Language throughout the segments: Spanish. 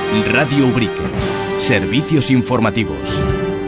Radio Ubrique. Servicios informativos.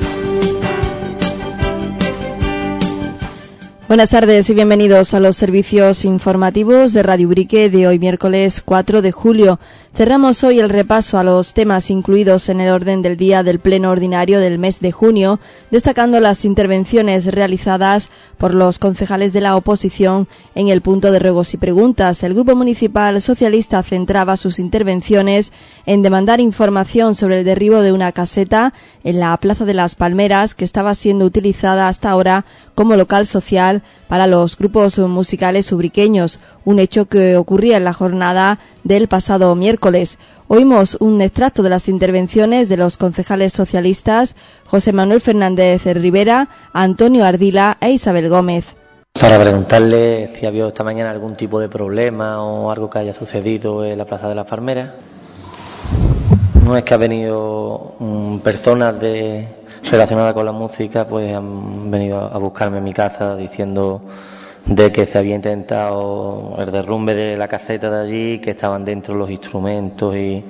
Buenas tardes y bienvenidos a los servicios informativos de Radio Ubrique de hoy miércoles 4 de julio. Cerramos hoy el repaso a los temas incluidos en el orden del día del Pleno Ordinario del mes de junio, destacando las intervenciones realizadas por los concejales de la oposición en el punto de ruegos y preguntas. El Grupo Municipal Socialista centraba sus intervenciones en demandar información sobre el derribo de una caseta en la Plaza de las Palmeras que estaba siendo utilizada hasta ahora como local social para los grupos musicales ubriqueños, un hecho que ocurría en la jornada del pasado miércoles. Oímos un extracto de las intervenciones de los concejales socialistas José Manuel Fernández Rivera, Antonio Ardila e Isabel Gómez. Para preguntarle si ha habido esta mañana algún tipo de problema o algo que haya sucedido en la Plaza de las Palmeras. No es que ha venido personas relacionadas con la música, pues han venido a buscarme en mi casa diciendo de que se había intentado el derrumbe de la caseta de allí, que estaban dentro los instrumentos y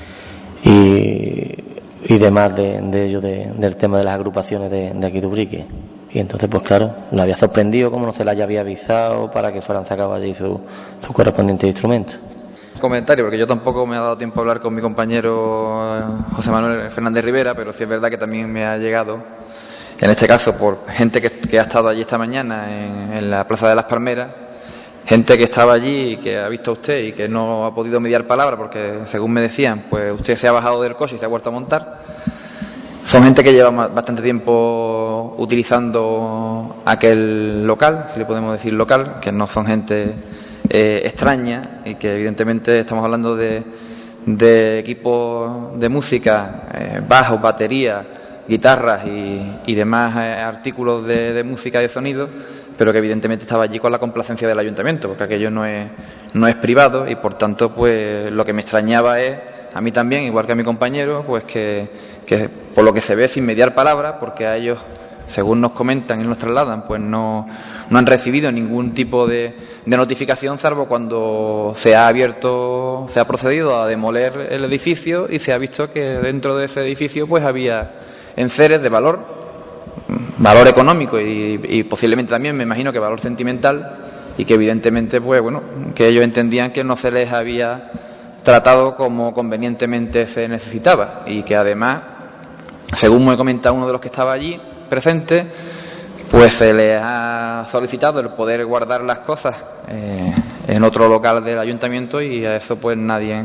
demás de ellos, del tema de las agrupaciones de aquí de Ubrique. Y entonces, pues claro, lo había sorprendido como no se le había avisado para que fueran sacados allí sus correspondientes instrumentos. Comentario, porque yo tampoco me ha dado tiempo a hablar con mi compañero José Manuel Fernández Rivera, pero sí es verdad que también me ha llegado, en este caso por gente que ha estado allí esta mañana en la Plaza de las Palmeras, gente que estaba allí y que ha visto a usted y que no ha podido mediar palabra porque, según me decían, pues usted se ha bajado del coche y se ha vuelto a montar. Son gente que lleva bastante tiempo utilizando aquel local, si le podemos decir local, que no son gente extraña y que evidentemente estamos hablando de equipos de música, bajos, baterías, guitarras y demás artículos de música y de sonido, pero que evidentemente estaba allí con la complacencia del ayuntamiento, porque aquello no es privado y por tanto pues lo que me extrañaba es, a mí también, igual que a mi compañero, pues que por lo que se ve sin mediar palabra, porque a ellos, según nos comentan y nos trasladan, pues no han recibido ningún tipo de notificación, salvo cuando se ha procedido a demoler el edificio y se ha visto que dentro de ese edificio pues había enseres de valor económico y posiblemente también, me imagino, que valor sentimental, y que evidentemente pues bueno, que ellos entendían que no se les había tratado como convenientemente se necesitaba, y que además, según me comentado uno de los que estaba allí presente, pues se les ha solicitado el poder guardar las cosas en otro local del ayuntamiento, y a eso pues nadie,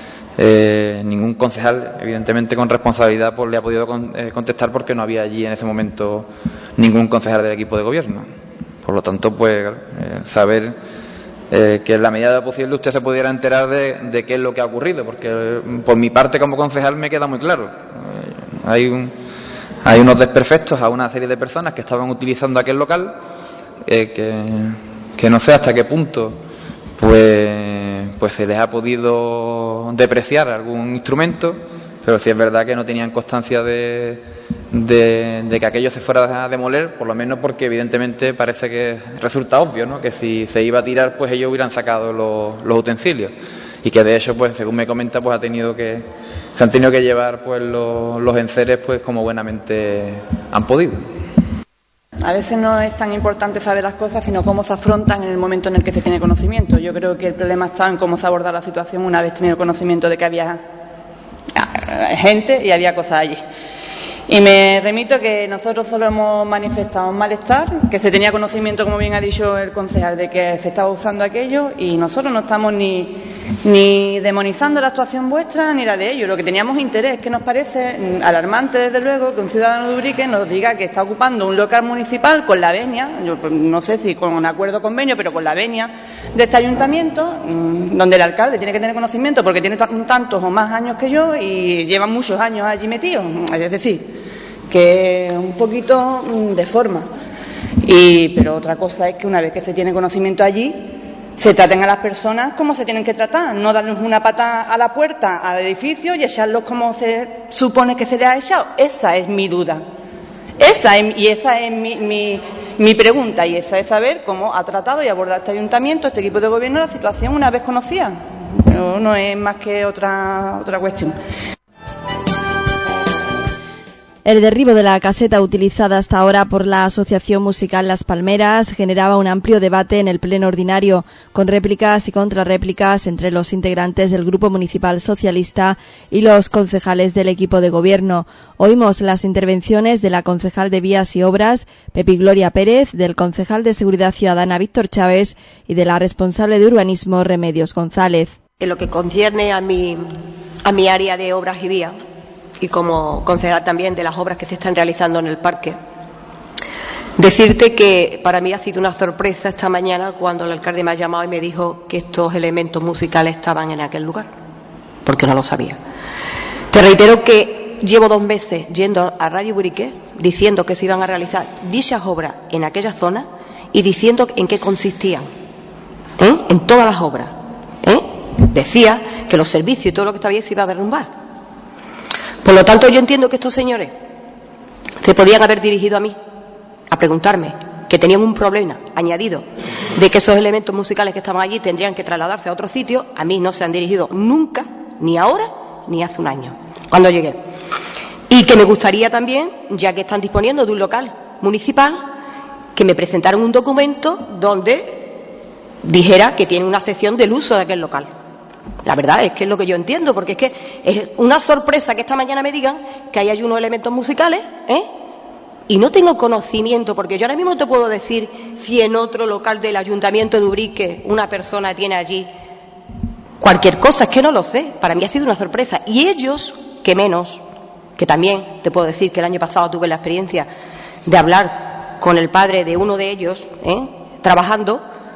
ningún concejal, evidentemente con responsabilidad, pues le ha podido contestar, porque no había allí en ese momento ningún concejal del equipo de gobierno. Por lo tanto, pues saber que en la medida de lo posible usted se pudiera enterar de qué es lo que ha ocurrido, porque por mi parte como concejal me queda muy claro. Hay unos desperfectos a una serie de personas que estaban utilizando aquel local, que no sé hasta qué punto pues se les ha podido depreciar algún instrumento, pero sí es verdad que no tenían constancia de que aquello se fuera a demoler, por lo menos porque evidentemente parece que resulta obvio, ¿no?, que si se iba a tirar, pues ellos hubieran sacado los utensilios, y que de hecho, pues según me comenta, pues se han tenido que llevar pues los enseres pues como buenamente han podido. A veces no es tan importante saber las cosas, sino cómo se afrontan en el momento en el que se tiene conocimiento. Yo creo que el problema está en cómo se aborda la situación una vez tenido conocimiento de que había gente y había cosas allí. Y me remito que nosotros solo hemos manifestado un malestar, que se tenía conocimiento, como bien ha dicho el concejal, de que se estaba usando aquello, y nosotros no estamos ni demonizando la actuación vuestra ni la de ellos. Lo que teníamos interés, que nos parece alarmante, desde luego, que un ciudadano de Ubrique nos diga que está ocupando un local municipal con la venia, yo no sé si con un acuerdo convenio, pero con la venia de este ayuntamiento, donde el alcalde tiene que tener conocimiento porque tiene tantos o más años que yo y lleva muchos años allí metido. Es decir, que un poquito de forma. Pero otra cosa es que una vez que se tiene conocimiento allí, se traten a las personas como se tienen que tratar, no darles una patada a la puerta al edificio y echarlos como se supone que se les ha echado. Esa es mi duda. Esa es mi pregunta, y esa es saber cómo ha tratado y abordado este ayuntamiento, este equipo de gobierno, la situación una vez conocida. No es más que otra cuestión. El derribo de la caseta utilizada hasta ahora por la Asociación Musical Las Palmeras generaba un amplio debate en el pleno ordinario, con réplicas y contrarréplicas entre los integrantes del Grupo Municipal Socialista y los concejales del equipo de gobierno. Oímos las intervenciones de la concejal de Vías y Obras, Pepi Gloria Pérez, del concejal de Seguridad Ciudadana, Víctor Chávez, y de la responsable de Urbanismo, Remedios González. En lo que concierne a mi área de obras y vías, y como concejal también de las obras que se están realizando en el parque, decirte que para mí ha sido una sorpresa esta mañana cuando el alcalde me ha llamado y me dijo que estos elementos musicales estaban en aquel lugar, porque no lo sabía. Te reitero que llevo 2 meses yendo a Radio Ubrique diciendo que se iban a realizar dichas obras en aquella zona y diciendo en qué consistían, en todas las obras. Decía que los servicios y todo lo que estaba ahí se iba a derrumbar. Por lo tanto, yo entiendo que estos señores se podían haber dirigido a mí a preguntarme que tenían un problema añadido de que esos elementos musicales que estaban allí tendrían que trasladarse a otro sitio. A mí no se han dirigido nunca, ni ahora ni hace un año, cuando llegué. Y que me gustaría también, ya que están disponiendo de un local municipal, que me presentaran un documento donde dijera que tienen una excepción del uso de aquel local. La verdad es que es lo que yo entiendo, porque es que es una sorpresa que esta mañana me digan que hay allí unos elementos musicales, y no tengo conocimiento, porque yo ahora mismo no te puedo decir si en otro local del Ayuntamiento de Ubrique una persona tiene allí cualquier cosa, es que no lo sé. Para mí ha sido una sorpresa. Y ellos, que menos, que también te puedo decir que el año pasado tuve la experiencia de hablar con el padre de uno de ellos, trabajando,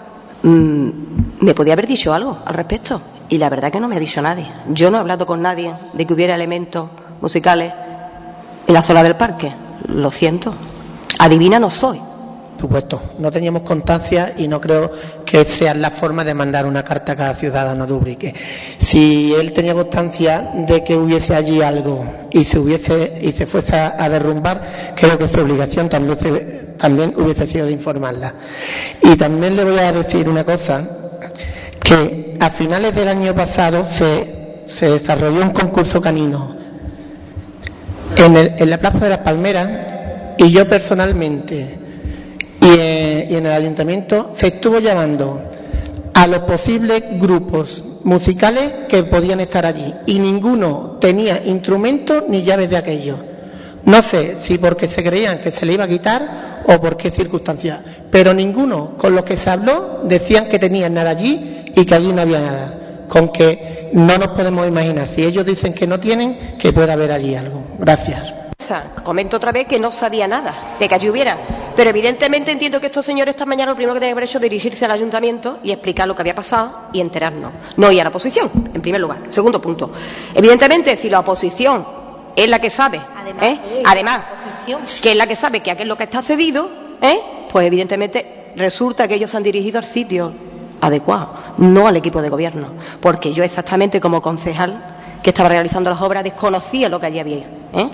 me podía haber dicho algo al respecto. Y la verdad que no me ha dicho nadie. Yo no he hablado con nadie de que hubiera elementos musicales en la zona del parque. Lo siento. Adivina no soy. Por supuesto, no teníamos constancia y no creo que sea la forma de mandar una carta a cada ciudadano de Ubrique. Si él tenía constancia de que hubiese allí algo y se fuese a derrumbar, creo que su obligación también hubiese sido de informarla. Y también le voy a decir una cosa, que a finales del año pasado se desarrolló un concurso canino en la Plaza de las Palmeras, y yo personalmente y en el ayuntamiento se estuvo llamando a los posibles grupos musicales que podían estar allí, y ninguno tenía instrumentos ni llaves de aquello. No sé si porque se creían que se le iba a quitar o por qué circunstancias, pero ninguno con los que se habló decían que tenían nada allí y que allí no había nada. Con que no nos podemos imaginar, si ellos dicen que no tienen, que pueda haber allí algo. Gracias. Comento otra vez que no sabía nada de que allí hubiera, pero evidentemente entiendo que estos señores esta mañana lo primero que tenían que haber hecho es dirigirse al ayuntamiento y explicar lo que había pasado y enterarnos. No ir a la oposición, en primer lugar. Segundo punto, evidentemente si la oposición es la que sabe, además que es la que sabe que aquel lo que está cedido, pues evidentemente resulta que ellos se han dirigido al sitio adecuado, no al equipo de gobierno, porque yo exactamente como concejal que estaba realizando las obras desconocía lo que allí había,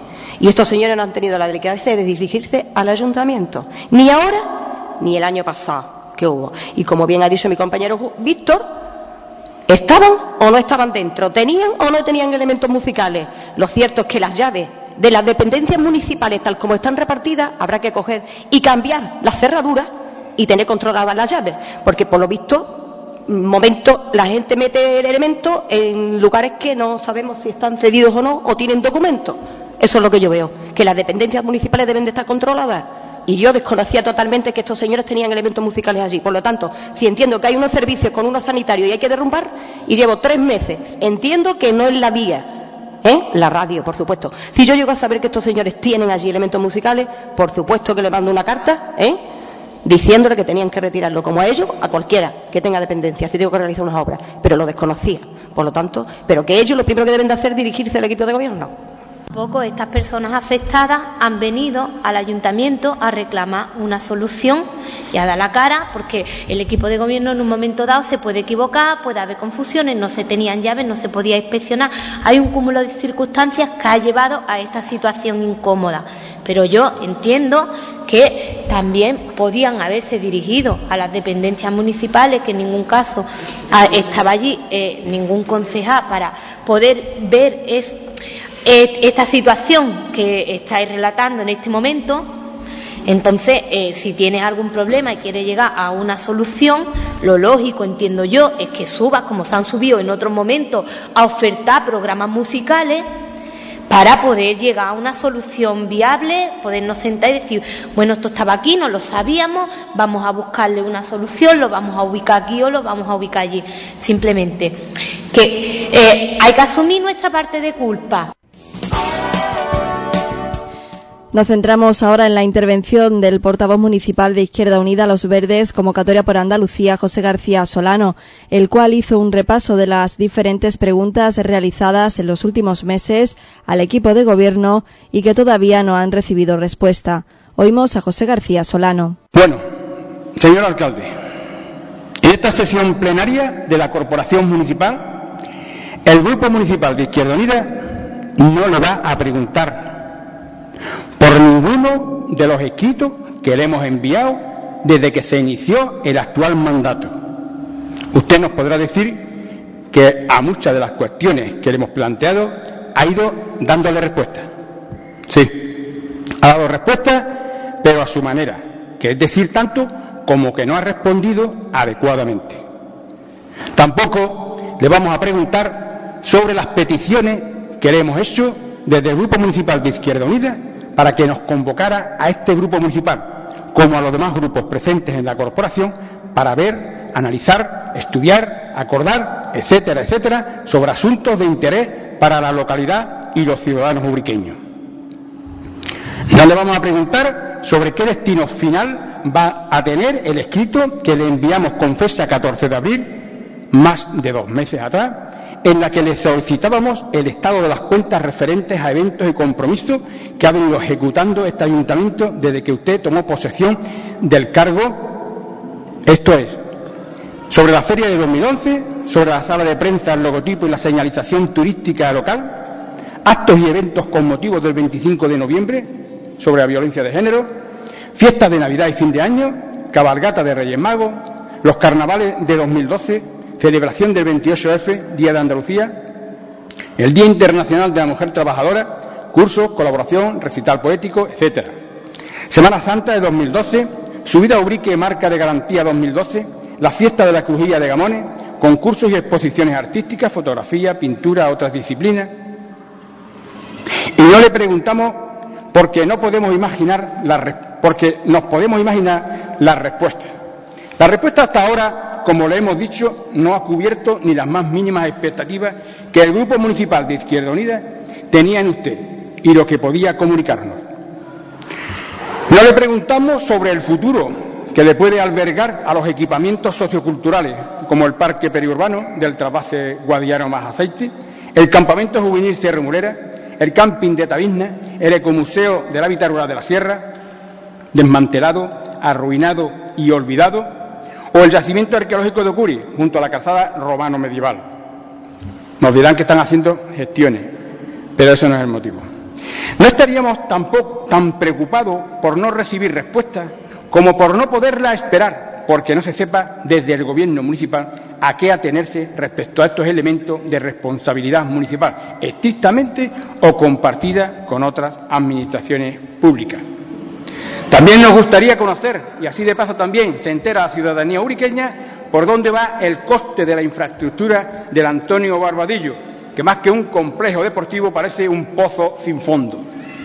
y estos señores no han tenido la delicadeza de dirigirse al ayuntamiento, ni ahora ni el año pasado que hubo. Y como bien ha dicho mi compañero Víctor, ¿estaban o no estaban dentro? ¿Tenían o no tenían elementos musicales? Lo cierto es que las llaves de las dependencias municipales, tal como están repartidas, habrá que coger y cambiar las cerraduras y tener controladas las llaves, porque por lo visto momento la gente mete el elemento en lugares que no sabemos si están cedidos o no, o tienen documentos. Eso es lo que yo veo, que las dependencias municipales deben de estar controladas, y yo desconocía totalmente que estos señores tenían elementos musicales allí. Por lo tanto, si entiendo que hay unos servicios con unos sanitarios y hay que derrumbar, y llevo 3 meses, entiendo que no es la vía, la radio, por supuesto. Si yo llego a saber que estos señores tienen allí elementos musicales, por supuesto que le mando una carta, diciéndole que tenían que retirarlo, como a ellos, a cualquiera que tenga dependencia, si tengo que realizar unas obras, pero lo desconocía, por lo tanto, pero que ellos lo primero que deben de hacer es dirigirse al equipo de gobierno. Poco estas personas afectadas han venido al ayuntamiento a reclamar una solución y a dar la cara, porque el equipo de gobierno en un momento dado se puede equivocar, puede haber confusiones, no se tenían llaves, no se podía inspeccionar. Hay un cúmulo de circunstancias que ha llevado a esta situación incómoda, pero yo entiendo que también podían haberse dirigido a las dependencias municipales, que en ningún caso estaba allí ningún concejal para poder ver esta situación que estáis relatando en este momento. Entonces, si tienes algún problema y quieres llegar a una solución, lo lógico, entiendo yo, es que subas, como se han subido en otros momentos, a ofertar programas musicales para poder llegar a una solución viable, podernos sentar y decir, bueno, esto estaba aquí, no lo sabíamos, vamos a buscarle una solución, lo vamos a ubicar aquí o lo vamos a ubicar allí. Simplemente que hay que asumir nuestra parte de culpa. Nos centramos ahora en la intervención del portavoz municipal de Izquierda Unida Los Verdes, Convocatoria por Andalucía, José García Solano, el cual hizo un repaso de las diferentes preguntas realizadas en los últimos meses al equipo de gobierno y que todavía no han recibido respuesta. Oímos a José García Solano. Bueno, señor alcalde, en esta sesión plenaria de la Corporación Municipal, el Grupo Municipal de Izquierda Unida no le va a preguntar por ninguno de los escritos que le hemos enviado desde que se inició el actual mandato. Usted nos podrá decir que a muchas de las cuestiones que le hemos planteado ha ido dándole respuesta. Sí, ha dado respuesta, pero a su manera, que es decir, tanto como que no ha respondido adecuadamente. Tampoco le vamos a preguntar sobre las peticiones que le hemos hecho desde el Grupo Municipal de Izquierda Unida para que nos convocara a este grupo municipal, como a los demás grupos presentes en la corporación, para ver, analizar, estudiar, acordar, etcétera, etcétera, sobre asuntos de interés para la localidad y los ciudadanos ubriqueños. No le vamos a preguntar sobre qué destino final va a tener el escrito que le enviamos con fecha 14 de abril, más de 2 meses atrás, en la que le solicitábamos el estado de las cuentas referentes a eventos y compromisos que ha venido ejecutando este ayuntamiento desde que usted tomó posesión del cargo, esto es, sobre la feria de 2011, sobre la sala de prensa, el logotipo y la señalización turística local, actos y eventos con motivo del 25 de noviembre, sobre la violencia de género, fiestas de Navidad y fin de año, cabalgata de Reyes Magos, los carnavales de 2012, celebración del 28F, Día de Andalucía, el Día Internacional de la Mujer Trabajadora, cursos, colaboración, recital poético, etcétera. Semana Santa de 2012, subida a Ubrique, marca de garantía 2012, la fiesta de la Crujía de Gamones, concursos y exposiciones artísticas, fotografía, pintura, otras disciplinas. Y no le preguntamos porque nos podemos imaginar la respuesta. La respuesta hasta ahora, como le hemos dicho, no ha cubierto ni las más mínimas expectativas que el Grupo Municipal de Izquierda Unida tenía en usted y lo que podía comunicarnos. No le preguntamos sobre el futuro que le puede albergar a los equipamientos socioculturales, como el Parque Periurbano del Trasvase Guadiaro más Aceite, el Campamento Juvenil Sierra Murera, el Camping de Tavisna, el Ecomuseo del Hábitat Rural de la Sierra, desmantelado, arruinado y olvidado, o el yacimiento arqueológico de Ocuri, junto a la calzada romano-medieval. Nos dirán que están haciendo gestiones, pero eso no es el motivo. No estaríamos tampoco tan preocupados por no recibir respuesta como por no poderla esperar, porque no se sepa desde el Gobierno municipal a qué atenerse respecto a estos elementos de responsabilidad municipal, estrictamente o compartida con otras administraciones públicas. También nos gustaría conocer, y así de paso también se entera la ciudadanía uriqueña, por dónde va el coste de la infraestructura del Antonio Barbadillo, que más que un complejo deportivo parece un pozo sin fondo.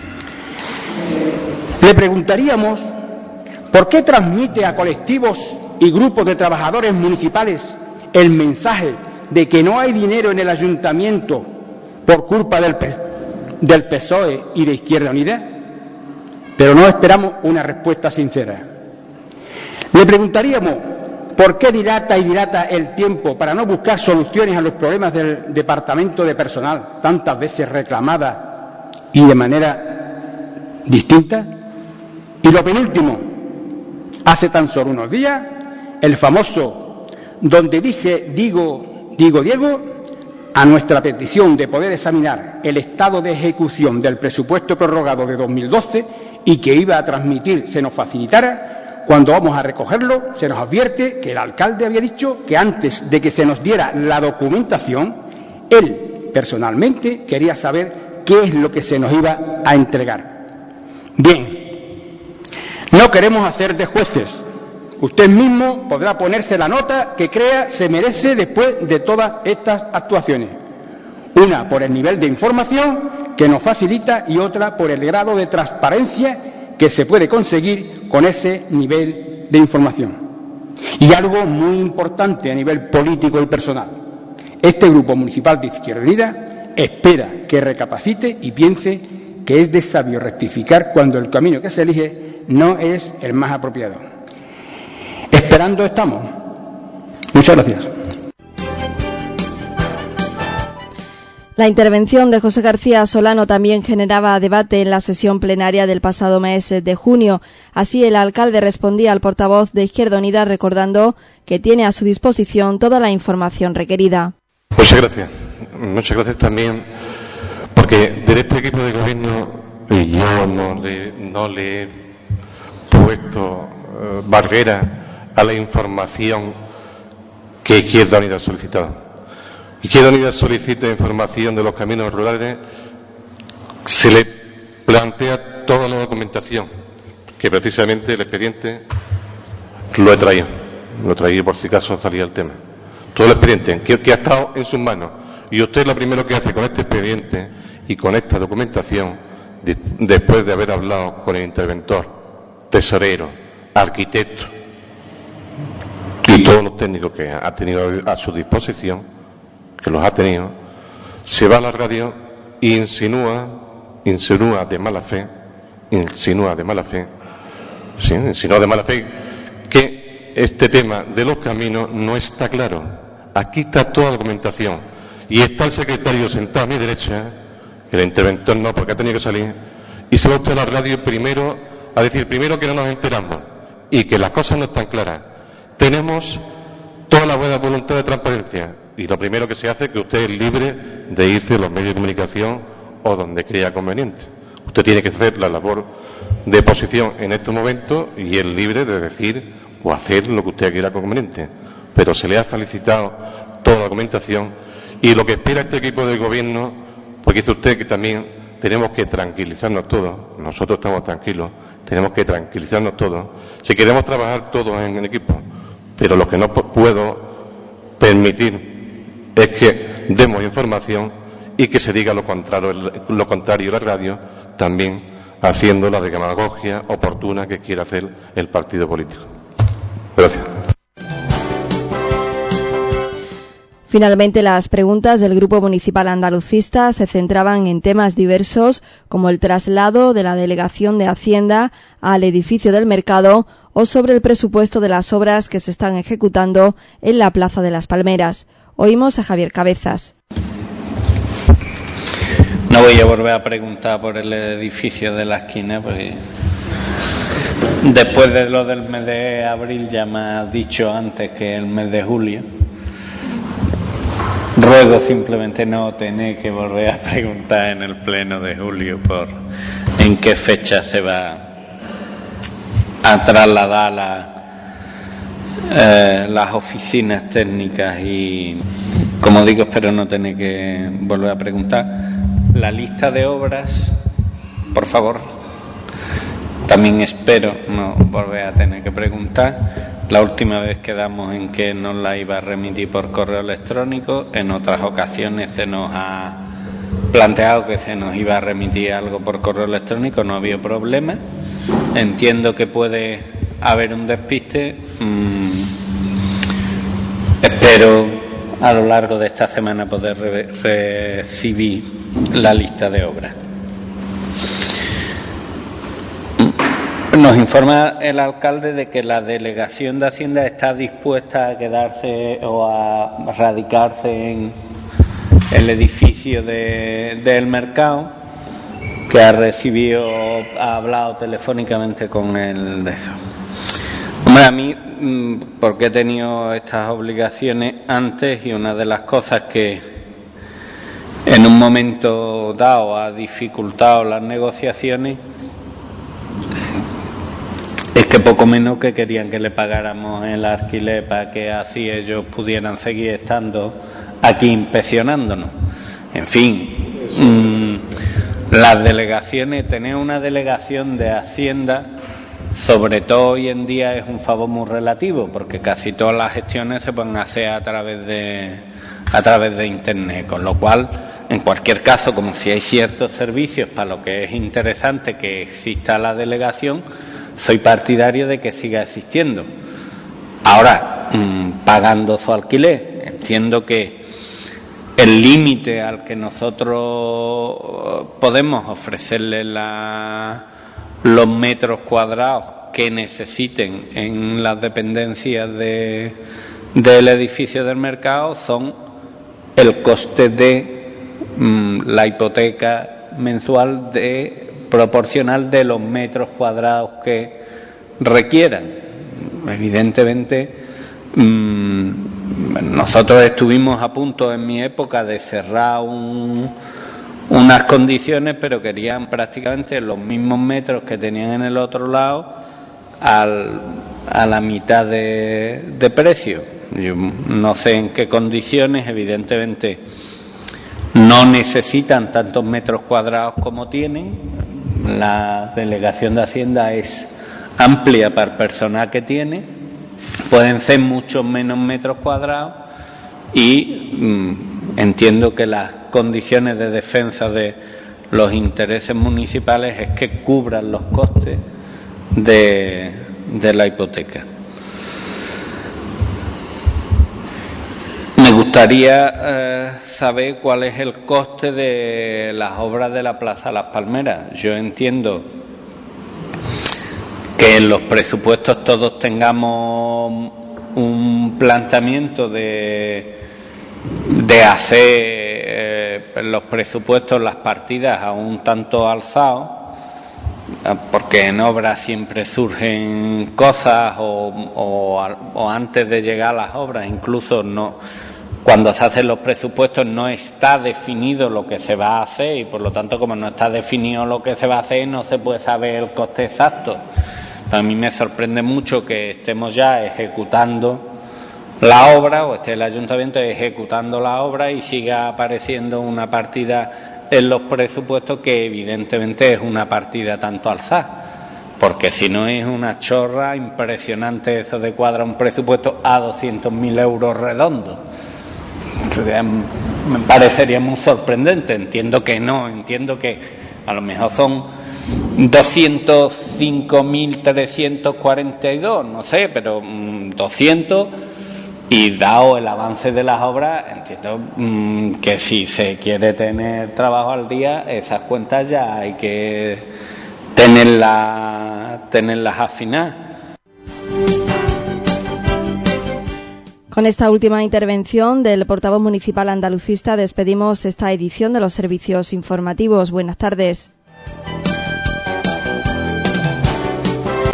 Le preguntaríamos por qué transmite a colectivos y grupos de trabajadores municipales el mensaje de que no hay dinero en el ayuntamiento por culpa del PSOE y de Izquierda Unida, pero no esperamos una respuesta sincera. Le preguntaríamos por qué dilata y dilata el tiempo para no buscar soluciones a los problemas del departamento de personal, tantas veces reclamada y de manera distinta. Y lo penúltimo, hace tan solo unos días, el famoso donde digo Diego, a nuestra petición de poder examinar el estado de ejecución del presupuesto prorrogado de 2012, y que iba a transmitir se nos facilitara. Cuando vamos a recogerlo, se nos advierte que el alcalde había dicho que antes de que se nos diera la documentación, él personalmente quería saber qué es lo que se nos iba a entregar. Bien, no queremos hacer de jueces. Usted mismo podrá ponerse la nota que crea se merece después de todas estas actuaciones. Una por el nivel de información que nos facilita y otra por el grado de transparencia que se puede conseguir con ese nivel de información. Y algo muy importante a nivel político y personal. Este Grupo Municipal de Izquierda Unida espera que recapacite y piense que es de sabio rectificar cuando el camino que se elige no es el más apropiado. Esperando estamos. Muchas gracias. La intervención de José García Solano también generaba debate en la sesión plenaria del pasado mes de junio. Así, el alcalde respondía al portavoz de Izquierda Unida recordando que tiene a su disposición toda la información requerida. Muchas gracias. Muchas gracias también, porque de este equipo de gobierno yo no le he puesto barrera a la información que Izquierda Unida ha solicitado. Izquierda Unida solicita información de los caminos rurales, se le plantea toda la documentación, que precisamente el expediente lo he traído por si acaso salía el tema. Todo el expediente que ha estado en sus manos. Y usted lo primero que hace con este expediente y con esta documentación, después de haber hablado con el interventor, tesorero, arquitecto y todos los técnicos que ha tenido a su disposición, que los ha tenido, se va a la radio e insinúa de mala fe que este tema de los caminos no está claro. Aquí está toda la documentación y está el secretario sentado a mi derecha, el interventor no, porque ha tenido que salir, y se va usted a la radio primero a decir que no nos enteramos y que las cosas no están claras. Tenemos toda la buena voluntad de transparencia. Y lo primero que se hace es que usted es libre de irse a los medios de comunicación o donde crea conveniente. Usted tiene que hacer la labor de oposición en estos momentos y es libre de decir o hacer lo que usted quiera conveniente. Pero se le ha felicitado toda la documentación y lo que espera este equipo de gobierno, porque dice usted que también tenemos que tranquilizarnos todos, nosotros estamos tranquilos, tenemos que tranquilizarnos todos, si queremos trabajar todos en equipo, pero lo que no puedo permitir es que demos información y que se diga lo contrario en la radio, también haciendo la demagogia oportuna que quiere hacer el partido político. Gracias. Finalmente, las preguntas del Grupo Municipal Andalucista se centraban en temas diversos como el traslado de la Delegación de Hacienda al edificio del Mercado o sobre el presupuesto de las obras que se están ejecutando en la Plaza de las Palmeras. Oímos a Javier Cabezas. No voy a volver a preguntar por el edificio de la esquina, porque después de lo del mes de abril ya me ha dicho antes que el mes de julio. Ruego simplemente no tener que volver a preguntar en el pleno de julio por en qué fecha se va a trasladar las oficinas técnicas y, como digo, espero no tener que volver a preguntar. La lista de obras, por favor, también espero no volver a tener que preguntar. La última vez quedamos en que nos la iba a remitir por correo electrónico, en otras ocasiones se nos ha planteado que se nos iba a remitir algo por correo electrónico, no había problema. Entiendo que puede haber un despiste. Espero a lo largo de esta semana poder recibir la lista de obras. Nos informa el alcalde de que la Delegación de Hacienda está dispuesta a quedarse o a radicarse en el edificio del mercado, que ha hablado telefónicamente con el de eso. Hombre, a mí, porque he tenido estas obligaciones antes, y una de las cosas que en un momento dado ha dificultado las negociaciones es que poco menos que querían que le pagáramos el alquiler para que así ellos pudieran seguir estando aquí inspeccionándonos. En fin, las delegaciones, tener una delegación de Hacienda, sobre todo hoy en día, es un favor muy relativo, porque casi todas las gestiones se pueden hacer a través de Internet, con lo cual, en cualquier caso, como si hay ciertos servicios para lo que es interesante que exista la delegación, soy partidario de que siga existiendo. Ahora, pagando su alquiler, entiendo que el límite al que nosotros podemos ofrecerle los metros cuadrados que necesiten en las dependencias del edificio del mercado son el coste de la hipoteca mensual proporcional de los metros cuadrados que requieran. Evidentemente, nosotros estuvimos a punto en mi época de cerrar unas condiciones, pero querían prácticamente los mismos metros que tenían en el otro lado a la mitad de precio. Yo no sé en qué condiciones, evidentemente no necesitan tantos metros cuadrados como tienen. La delegación de Hacienda es amplia para el personal que tiene, pueden ser muchos menos metros cuadrados y entiendo que las condiciones de defensa de los intereses municipales es que cubran los costes de la hipoteca. Me gustaría saber cuál es el coste de las obras de la Plaza Las Palmeras. Yo entiendo que en los presupuestos todos tengamos un planteamiento de hacer los presupuestos, las partidas a un tanto alzados, porque en obras siempre surgen cosas o antes de llegar a las obras, incluso cuando se hacen los presupuestos no está definido lo que se va a hacer y por lo tanto, como no está definido lo que se va a hacer, no se puede saber el coste exacto. A mí me sorprende mucho que estemos ya ejecutando la obra o esté el ayuntamiento ejecutando la obra y siga apareciendo una partida en los presupuestos que evidentemente es una partida tanto alzada, porque si no es una chorra impresionante eso de cuadrar un presupuesto a 200.000 euros redondos. Me parecería muy sorprendente. Entiendo que no, entiendo que a lo mejor son 205.342, no sé, pero 200, y dado el avance de las obras, entiendo que si se quiere tener trabajo al día, esas cuentas ya hay que tenerlas afinadas. Con esta última intervención del portavoz municipal andalucista despedimos esta edición de los servicios informativos. Buenas tardes.